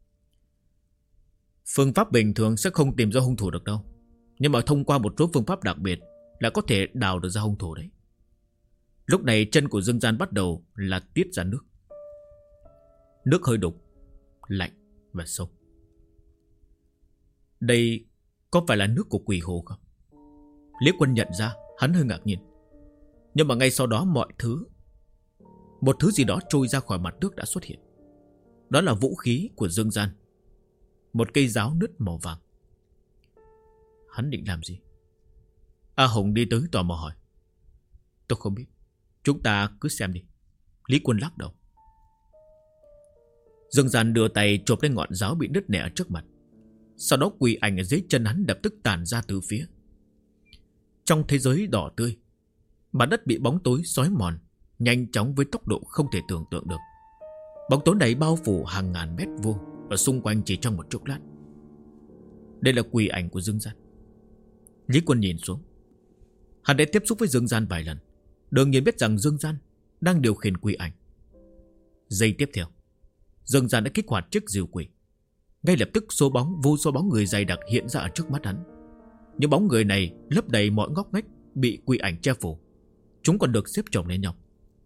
Phương pháp bình thường sẽ không tìm ra hung thủ được đâu, nhưng mà thông qua một số phương pháp đặc biệt là có thể đào được ra hung thủ đấy. Lúc này chân của Dương Gian bắt đầu là tiết ra nước. Nước hơi đục, lạnh và sâu. Đây có phải là nước của quỷ hồ không? Lý Quân nhận ra, hắn hơi ngạc nhiên. Nhưng mà ngay sau đó một thứ gì đó trôi ra khỏi mặt nước đã xuất hiện. Đó là vũ khí của Dương Gian. Một cây giáo nứt màu vàng. Hắn định làm gì? A Hồng đi tới tò mò hỏi. Tôi không biết, chúng ta cứ xem đi. Lý Quân lắc đầu. Dương Gian đưa tay chộp lên ngọn giáo bị đứt nẻ ở trước mặt. Sau đó quỷ ảnh ở dưới chân hắn lập tức tàn ra từ phía. Trong thế giới đỏ tươi, mặt đất bị bóng tối xói mòn nhanh chóng với tốc độ không thể tưởng tượng được. Bóng tối này bao phủ hàng ngàn mét vuông ở xung quanh chỉ trong một chốc lát. Đây là quỷ ảnh của Dương Gian. Lý Quân nhìn xuống. Hắn đã tiếp xúc với Dương Gian vài lần, đương nhiên biết rằng Dương Gian đang điều khiển quỷ ảnh. Giây tiếp theo, Dương Gian đã kích hoạt chiếc diều quỷ. Ngay lập tức vô số bóng người dày đặc hiện ra ở trước mắt hắn. Những bóng người này lấp đầy mọi ngóc ngách bị quỷ ảnh che phủ. Chúng còn được xếp chồng lên nhau.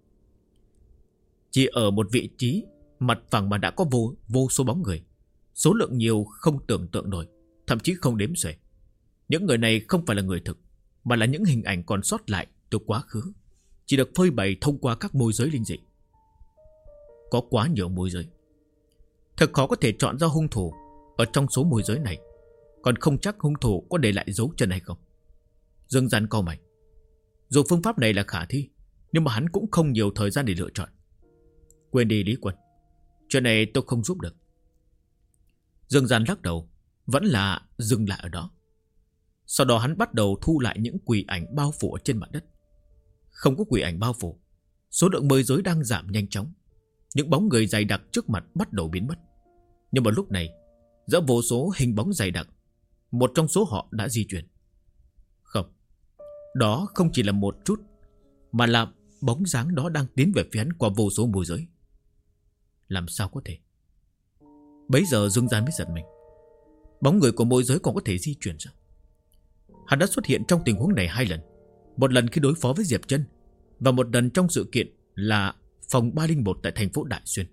Chỉ ở một vị trí mặt phẳng mà đã có vô số bóng người. Số lượng nhiều không tưởng tượng nổi, thậm chí không đếm xuể. Những người này không phải là người thực, mà là những hình ảnh còn sót lại từ quá khứ, chỉ được phơi bày thông qua các môi giới linh dị. Có quá nhiều môi giới, thật khó có thể chọn ra hung thủ ở trong số môi giới này. Còn không chắc hung thủ có để lại dấu chân hay không. Dương Gian cau mày. Dù phương pháp này là khả thi, nhưng mà hắn cũng không nhiều thời gian để lựa chọn. Quên đi Lý Quân, chuyện này tôi không giúp được. Dương Gian lắc đầu, vẫn là dừng lại ở đó. Sau đó hắn bắt đầu thu lại những quỷ ảnh bao phủ ở trên mặt đất. Không có quỷ ảnh bao phủ, số lượng môi giới đang giảm nhanh chóng. Những bóng người dày đặc trước mặt bắt đầu biến mất. Nhưng mà lúc này, giữa vô số hình bóng dày đặc, một trong số họ đã di chuyển. Không, đó không chỉ là một chút, mà là bóng dáng đó đang tiến về phía hắn qua vô số môi giới. Làm sao có thể? Bấy giờ Dương Gian mới giật mình. Bóng người của môi giới còn có thể di chuyển sao? Hắn đã xuất hiện trong tình huống này 2 lần. Một lần khi đối phó với Diệp Chân, và một lần trong sự kiện là phòng 301 tại thành phố Đại Xuyên.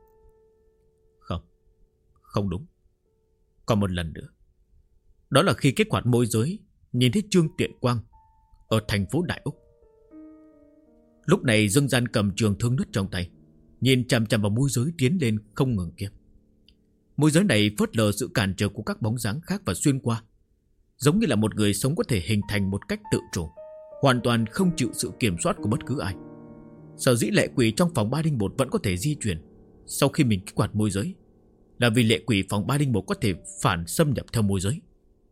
Không đúng. Còn một lần nữa, đó là khi kích hoạt môi giới nhìn thấy Trương Tiện Quang ở thành phố Đại Úc. Lúc này Dương Gian cầm trường thương nứt trong tay, nhìn chằm chằm vào môi giới tiến lên không ngừng kia. Môi giới này phớt lờ sự cản trở của các bóng dáng khác và xuyên qua, giống như là một người sống có thể hình thành một cách tự chủ, hoàn toàn không chịu sự kiểm soát của bất cứ ai. Sở dĩ lệ quỷ trong phòng 301 vẫn có thể di chuyển sau khi mình kích hoạt môi giới, là vì lệ quỷ phòng 301 có thể phản xâm nhập theo môi giới.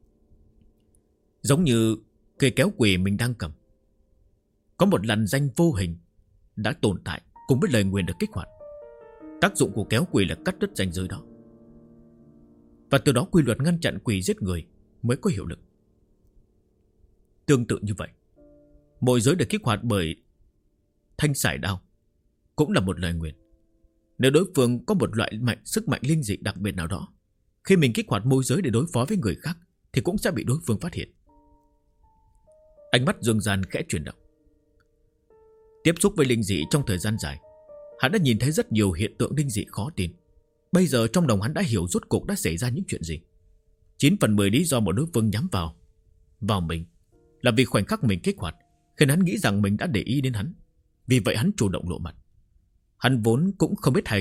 Giống như cây kéo quỷ mình đang cầm, có một làn danh vô hình đã tồn tại cùng với lời nguyền được kích hoạt. Tác dụng của kéo quỷ là cắt đứt ranh giới đó, và từ đó quy luật ngăn chặn quỷ giết người mới có hiệu lực. Tương tự như vậy, môi giới được kích hoạt bởi thanh sải đao cũng là một lời nguyền. Nếu đối phương có một loại sức mạnh linh dị đặc biệt nào đó, khi mình kích hoạt môi giới để đối phó với người khác thì cũng sẽ bị đối phương phát hiện. Ánh mắt Dương Gian khẽ chuyển động. Tiếp xúc với linh dị trong thời gian dài, hắn đã nhìn thấy rất nhiều hiện tượng linh dị khó tin. Bây giờ trong lòng hắn đã hiểu rốt cuộc đã xảy ra những chuyện gì. 9 phần 10 lý do một đối phương nhắm vào mình là vì khoảnh khắc mình kích hoạt khiến hắn nghĩ rằng mình đã để ý đến hắn. Vì vậy hắn chủ động lộ mặt. Hắn vốn cũng không biết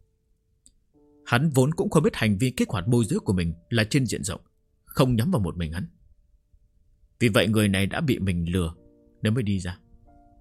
hành vi kích hoạt môi giới của mình là trên diện rộng, không nhắm vào một mình hắn. Vì vậy người này đã bị mình lừa nên mới đi ra.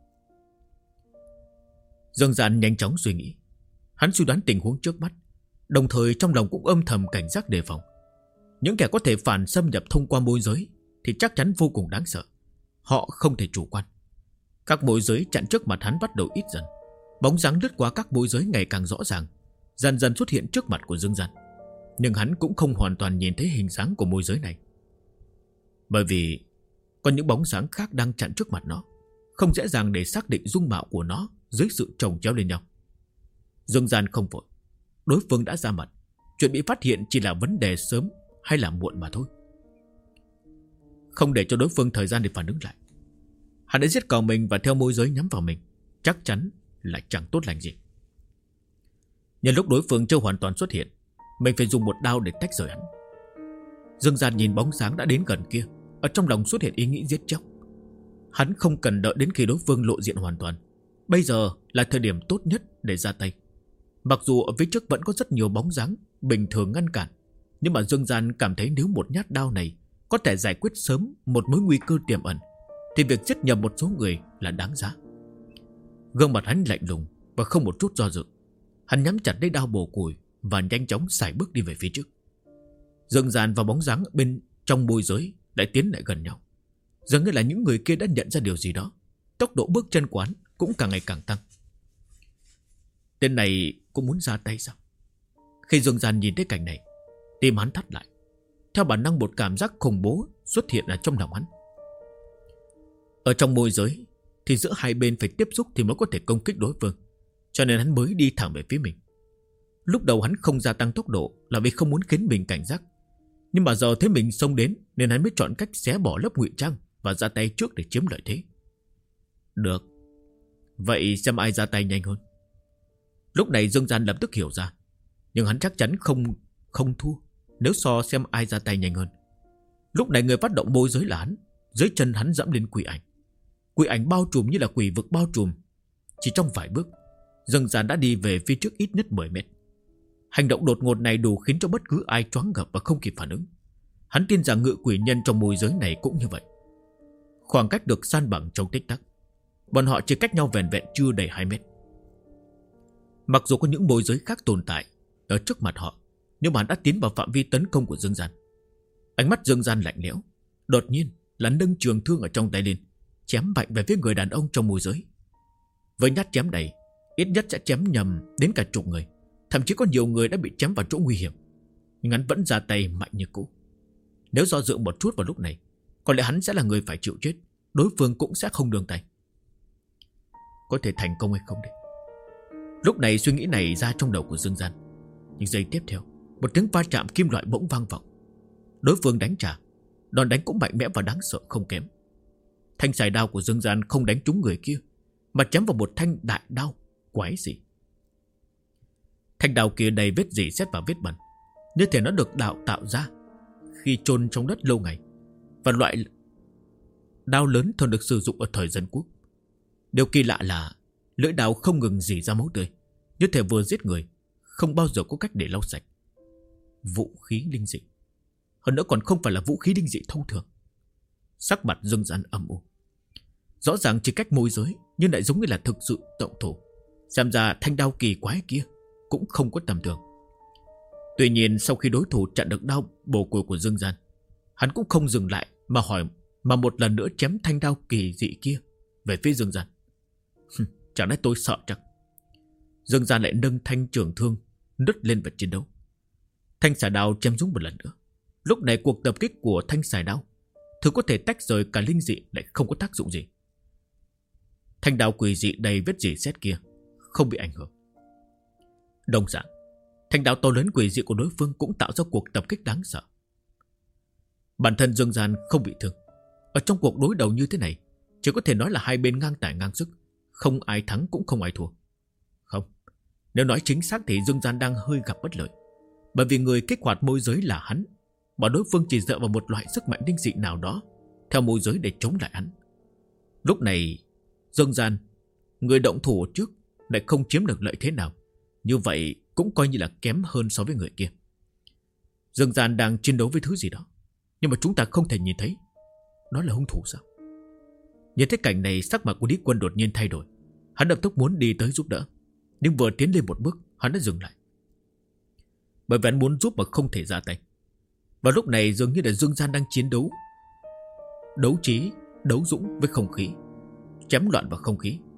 Dương Gian nhanh chóng suy nghĩ. Hắn suy đoán tình huống trước mắt, đồng thời trong lòng cũng âm thầm cảnh giác đề phòng. Những kẻ có thể phản xâm nhập thông qua môi giới thì chắc chắn vô cùng đáng sợ. Họ không thể chủ quan. Các môi giới chặn trước mặt hắn bắt đầu ít dần. Bóng dáng lướt qua các môi giới ngày càng rõ ràng, dần dần xuất hiện trước mặt của Dương Gian. Nhưng hắn cũng không hoàn toàn nhìn thấy hình dáng của môi giới này, bởi vì có những bóng dáng khác đang chặn trước mặt nó, không dễ dàng để xác định dung mạo của nó dưới sự chồng chéo lên nhau. Dương Gian không vội. Đối phương đã ra mặt, chuyện bị phát hiện chỉ là vấn đề sớm hay là muộn mà thôi. Không để cho đối phương thời gian để phản ứng lại, hắn đã giết cò mình và theo môi giới nhắm vào mình, chắc chắn là chẳng tốt lành gì. Nhân lúc đối phương chưa hoàn toàn xuất hiện, mình phải dùng một đao để tách rời hắn. Dương Gian nhìn bóng dáng đã đến gần kia, ở trong lòng xuất hiện ý nghĩ giết chóc. Hắn không cần đợi đến khi đối phương lộ diện hoàn toàn. Bây giờ là thời điểm tốt nhất để ra tay. Mặc dù ở phía trước vẫn có rất nhiều bóng dáng bình thường ngăn cản, nhưng mà Dương Gian cảm thấy nếu một nhát đao này có thể giải quyết sớm một mối nguy cơ tiềm ẩn, thì việc giết nhầm một số người là đáng giá. Gương mặt hắn lạnh lùng, và không một chút do dự. Hắn nhắm chặt lấy đao bổ củi và nhanh chóng sải bước đi về phía trước. Dương Gian và bóng dáng bên trong môi giới lại tiến lại gần nhau. Dường như là những người kia đã nhận ra điều gì đó. Tốc độ bước chân quán cũng càng ngày càng tăng. Tên này cũng muốn ra tay sao? Khi Dương Gian nhìn thấy cảnh này, tim hắn thắt lại. Theo bản năng một cảm giác khủng bố xuất hiện ở trong lòng hắn. Ở trong môi giới thì giữa hai bên phải tiếp xúc thì mới có thể công kích đối phương, cho nên hắn mới đi thẳng về phía mình. Lúc đầu hắn không gia tăng tốc độ là vì không muốn khiến mình cảnh giác, nhưng mà giờ thấy mình xông đến nên hắn mới chọn cách xé bỏ lớp ngụy trang và ra tay trước để chiếm lợi thế. Được, vậy xem ai ra tay nhanh hơn. Lúc này Dương Gian lập tức hiểu ra, nhưng hắn chắc chắn không thua nếu so xem ai ra tay nhanh hơn. Lúc này người phát động môi giới là hắn. Dưới chân hắn dẫm lên quỷ ảnh. Quỷ ảnh bao trùm như là quỷ vực bao trùm. Chỉ trong vài bước, Dương Gian đã đi về phía trước ít nhất 10 mét. Hành động đột ngột này đủ khiến cho bất cứ ai choáng ngợp và không kịp phản ứng. Hắn tin rằng ngự quỷ nhân trong môi giới này cũng như vậy. Khoảng cách được san bằng trong tích tắc. Bọn họ chỉ cách nhau vẻn vẹn chưa đầy 2 mét. Mặc dù có những môi giới khác tồn tại ở trước mặt họ, nhưng mà hắn đã tiến vào phạm vi tấn công của Dương Gian. Ánh mắt Dương Gian lạnh lẽo. Đột nhiên là nâng trường thương ở trong tay lên, chém mạnh về phía người đàn ông trong môi giới. Với nhát chém này, ít nhất sẽ chém nhầm đến cả chục người. Thậm chí có nhiều người đã bị chém vào chỗ nguy hiểm. Nhưng hắn vẫn ra tay mạnh như cũ. Nếu do dự một chút vào lúc này, có lẽ hắn sẽ là người phải chịu chết. Đối phương cũng sẽ không nương tay. Có thể thành công hay không đây? Lúc này suy nghĩ này ra trong đầu của Dương Gian. Nhưng giây tiếp theo, một tiếng va chạm kim loại bỗng vang vọng. Đối phương đánh trả. Đòn đánh cũng mạnh mẽ và đáng sợ không kém. Thanh xài đao của Dương Gian không đánh trúng người kia, mà chém vào một thanh đại đao quái dị. Thanh đao kia đầy vết rỉ sét và vết bẩn, như thể nó được tạo ra khi chôn trong đất lâu ngày. Và loại đao lớn thường được sử dụng ở thời dân quốc. Điều kỳ lạ là lưỡi đao không ngừng rỉ ra máu tươi, như thể vừa giết người, không bao giờ có cách để lau sạch. Vũ khí linh dị. Hơn nữa còn không phải là vũ khí linh dị thông thường. Sắc mặt Dương Gian âm u. Rõ ràng chỉ cách môi giới, nhưng lại giống như là thực sự động thủ. Xem ra thanh đao kỳ quái kia cũng không có tầm thường. Tuy nhiên sau khi đối thủ chặn được đao bổ củi của Dương Gian, hắn cũng không dừng lại mà một lần nữa chém thanh đao kỳ dị kia về phía Dương Gian. Chẳng lẽ tôi sợ chắc? Dương Gian lại nâng thanh trường thương nứt lên vật chiến đấu. Thanh xà đao chém trúng một lần nữa. Lúc này cuộc tập kích của thanh xài đao, thứ có thể tách rời cả linh dị, lại không có tác dụng gì. Thanh đao quỷ dị đầy vết rỉ sét kia không bị ảnh hưởng. Đồng dạng, thanh đao to lớn quỷ dị của đối phương cũng tạo ra cuộc tập kích đáng sợ. Bản thân Dương Gian không bị thương. Ở trong cuộc đối đầu như thế này, chỉ có thể nói là hai bên ngang tài ngang sức, không ai thắng cũng không ai thua. Không, nếu nói chính xác thì Dương Gian đang hơi gặp bất lợi, bởi vì người kích hoạt môi giới là hắn, mà đối phương chỉ dựa vào một loại sức mạnh linh dị nào đó theo môi giới để chống lại hắn. Lúc này Dương Gian, người động thủ trước, lại không chiếm được lợi thế nào, như vậy cũng coi như là kém hơn so với người kia. Dương Gian đang chiến đấu với thứ gì đó, nhưng mà chúng ta không thể nhìn thấy. Đó là hung thủ sao? Nhìn thấy cảnh này, sắc mặt của Lý Quân đột nhiên thay đổi. Hắn lập tức muốn đi tới giúp đỡ, nhưng vừa tiến lên một bước, hắn đã dừng lại. Bởi vì hắn muốn giúp mà không thể ra tay. Và lúc này dường như là Dương Gian đang chiến đấu, đấu trí, đấu dũng với không khí, chém loạn vào không khí.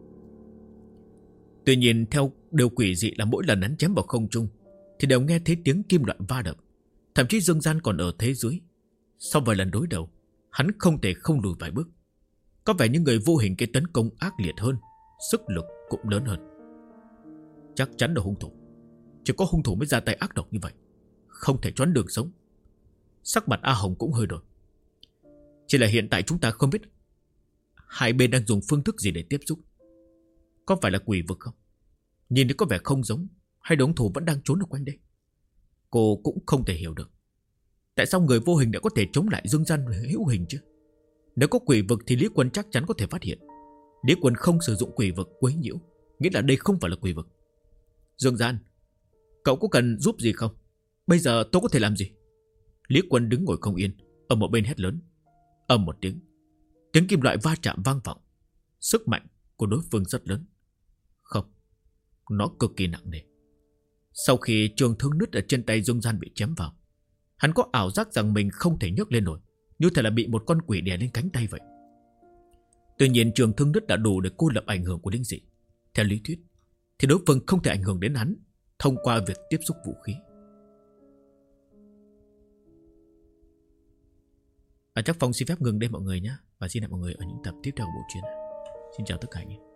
Tuy nhiên theo điều quỷ dị là mỗi lần hắn chém vào không trung thì đều nghe thấy tiếng kim loại va đập. Thậm chí Dương Gian còn ở thế dưới. Sau vài lần đối đầu, hắn không thể không lùi vài bước. Có vẻ như người vô hình kia tấn công ác liệt hơn, sức lực cũng lớn hơn. Chắc chắn là hung thủ. Chỉ có hung thủ mới ra tay ác độc như vậy, không thể choán đường sống. Sắc mặt A Hồng cũng hơi đổi. Chỉ là hiện tại chúng ta không biết hai bên đang dùng phương thức gì để tiếp xúc. Có phải là quỷ vực không? Nhìn thì có vẻ không giống. Hay hung thủ vẫn đang trốn ở quanh đây? Cô cũng không thể hiểu được tại sao người vô hình đã có thể chống lại Dương Gian hữu hình chứ. Nếu có quỷ vực thì Lý Quân chắc chắn có thể phát hiện. Lý Quân không sử dụng quỷ vực quấy nhiễu, nghĩa là đây không phải là quỷ vực. Dương Gian, cậu có cần giúp gì không? Bây giờ tôi có thể làm gì? Lý Quân đứng ngồi không yên, ở một bên hét lớn. Ầm một tiếng, tiếng kim loại va chạm vang vọng. Sức mạnh của đối phương rất lớn. Không, nó cực kỳ nặng nề. Sau khi trường thương nứt ở trên tay Dương Gian bị chém vào, hắn có ảo giác rằng mình không thể nhấc lên nổi, như thể là bị một con quỷ đè lên cánh tay vậy. Tuy nhiên trường thương nứt đã đủ để cô lập ảnh hưởng của linh dị. Theo lý thuyết thì đối phương không thể ảnh hưởng đến hắn thông qua việc tiếp xúc vũ khí. Chắc Phong xin phép ngừng đây mọi người nhé, và xin hẹn mọi người ở những tập tiếp theo của bộ truyện. Xin chào tất cả anh em.